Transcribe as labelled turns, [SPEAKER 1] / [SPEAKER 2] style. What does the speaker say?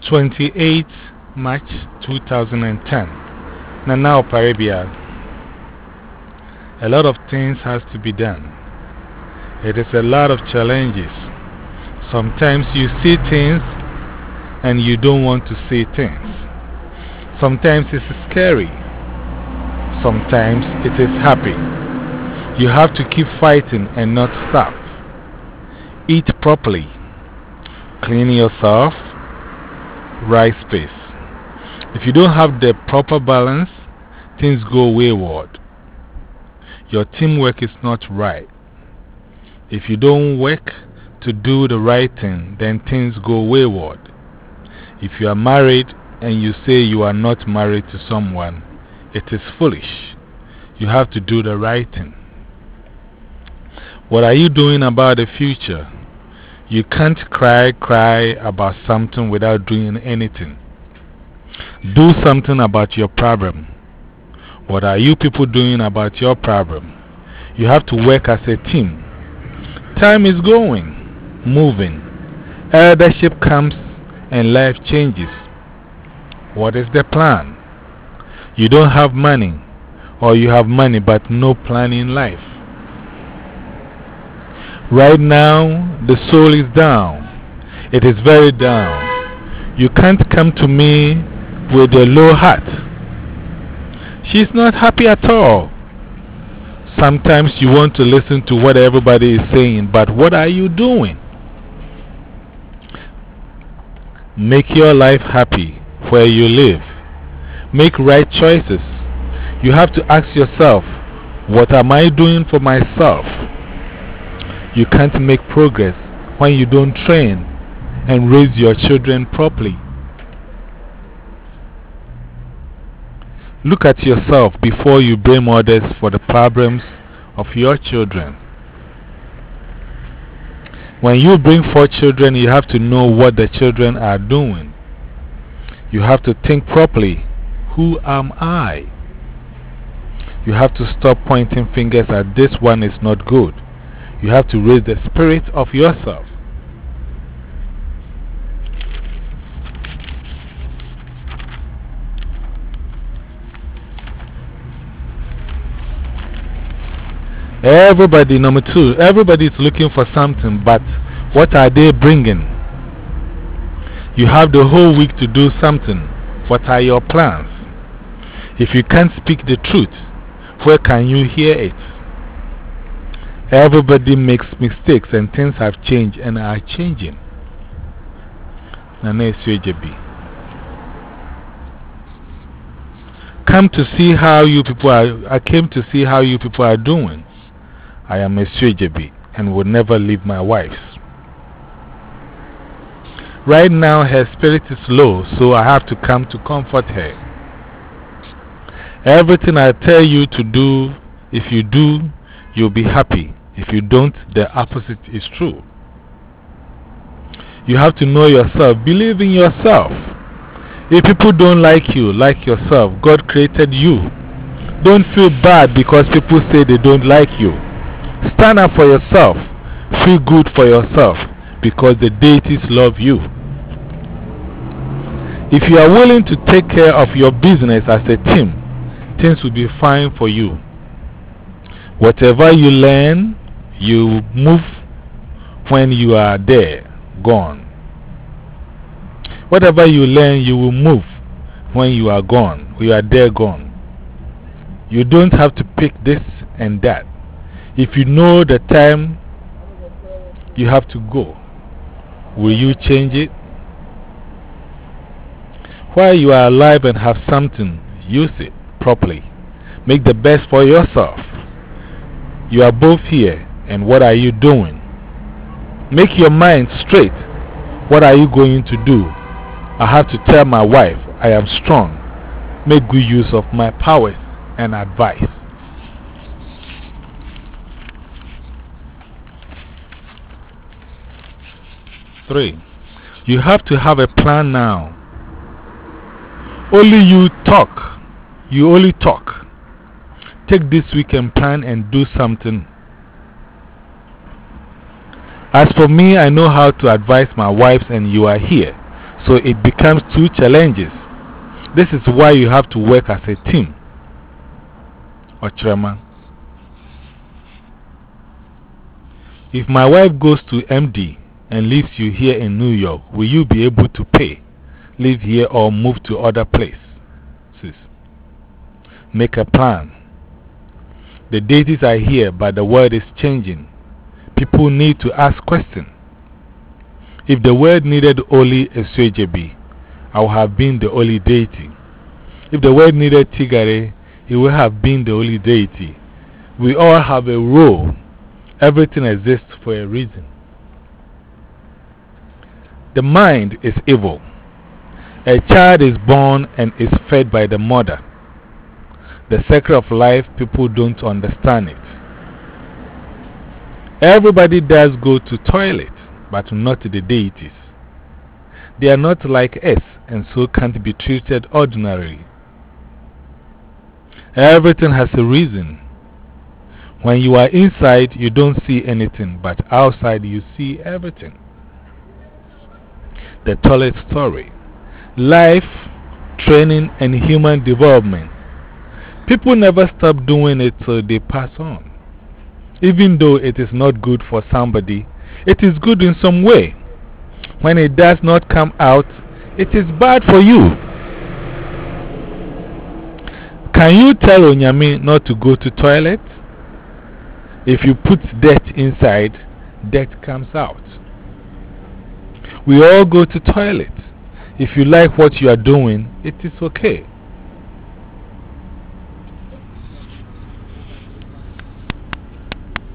[SPEAKER 1] 28th March 2010. Nana Oparibia. A lot of things has to be done. It is a lot of challenges. Sometimes you see things and you don't want to see things. Sometimes it's scary. Sometimes it is happy. You have to keep fighting and not stop. Eat properly. Clean yourself. Right space. If you don't have the proper balance, things go wayward. Your teamwork is not right. If you don't work to do the right thing, then things go wayward. If you are married and you say you are not married to someone, it is foolish. You have to do the right thing. What are you doing about the future? You can't cry about something without doing anything. Do something about your problem. What are you people doing about your problem? You have to work as a team. Time is going, moving. Eldership comes and life changes. What is the plan? You don't have money, or you have money but no plan in life. Right now, the soul is down. It is very down. You can't come to me with a low heart. She's not happy at all. Sometimes you want to listen to what everybody is saying, but what are you doing? Make your life happy where you live. Make right choices. You have to ask yourself, what am I doing for myself? You can't make progress when you don't train and raise your children properly. Look at yourself before you blame others for the problems of your children. When you bring forth children, you have to know what the children are doing. You have to think properly. Who am I? You have to stop pointing fingers at this one is not good. You have to raise the spirit of yourself. Everybody, number two, everybody is looking for something, but what are they bringing? You have the whole week to do something. What are your plans? If you can't speak the truth, where can you hear it? Everybody makes mistakes and things have changed and are changing. Nana Eswejebi. Come to see how you people are. I came to see how you people are doing. I am Eswejebi and will never leave my wife's. Right now her spirit is low, so I have to come to comfort her. Everything I tell you to do, if you do, you'll be happy. If you don't, the opposite is true. You have to know yourself. Believe in yourself. If people don't like you, like yourself. God created you. Don't feel bad because people say they don't like you. Stand up for yourself. Feel good for yourself because the deities love you. If you are willing to take care of your business as a team, things will be fine for you. Whatever you learn, you move when you are there, gone. Whatever you learn, you will move when you are gone. You are there, gone. You don't have to pick this and that. If you know the time you have to go, will you change it? While you are alive and have something, use it properly. Make the best for yourself. You are both here, and what are you doing? Make your mind straight. What are you going to do? I have to tell my wife I am strong. Make good use of my powers and advice. Three, you have to have a plan now. Only you talk. You only talk. Take this weekend plan and do something. As for me, I know how to advise my wives, and you are here. So it becomes two challenges. This is why you have to work as a team. Ochirama. If my wife goes to MD and leaves you here in New York, will you be able to pay, live here, or move to other place? Sis. Make a plan. The deities are here, but the world is changing. People need to ask questions. If the world needed only a Swejebi, I would have been the only deity. If the world needed Tigare, he would have been the only deity. We all have a role. Everything exists for a reason. The mind is evil. A child is born and is fed by the mother. The circle of life, people don't understand it. Everybody does go to toilet, but not the deities. They are not like us and so can't be treated ordinarily. Everything has a reason. When you are inside, you don't see anything, but outside you see everything. The toilet story. Life, training, and human development. People never stop doing it till they pass on. Even though it is not good for somebody, it is good in some way. When it does not come out, it is bad for you. Can you tell Onyame not to go to toilet? If you put dirt inside, dirt comes out. We all go to toilet. If you like what you are doing, it is okay.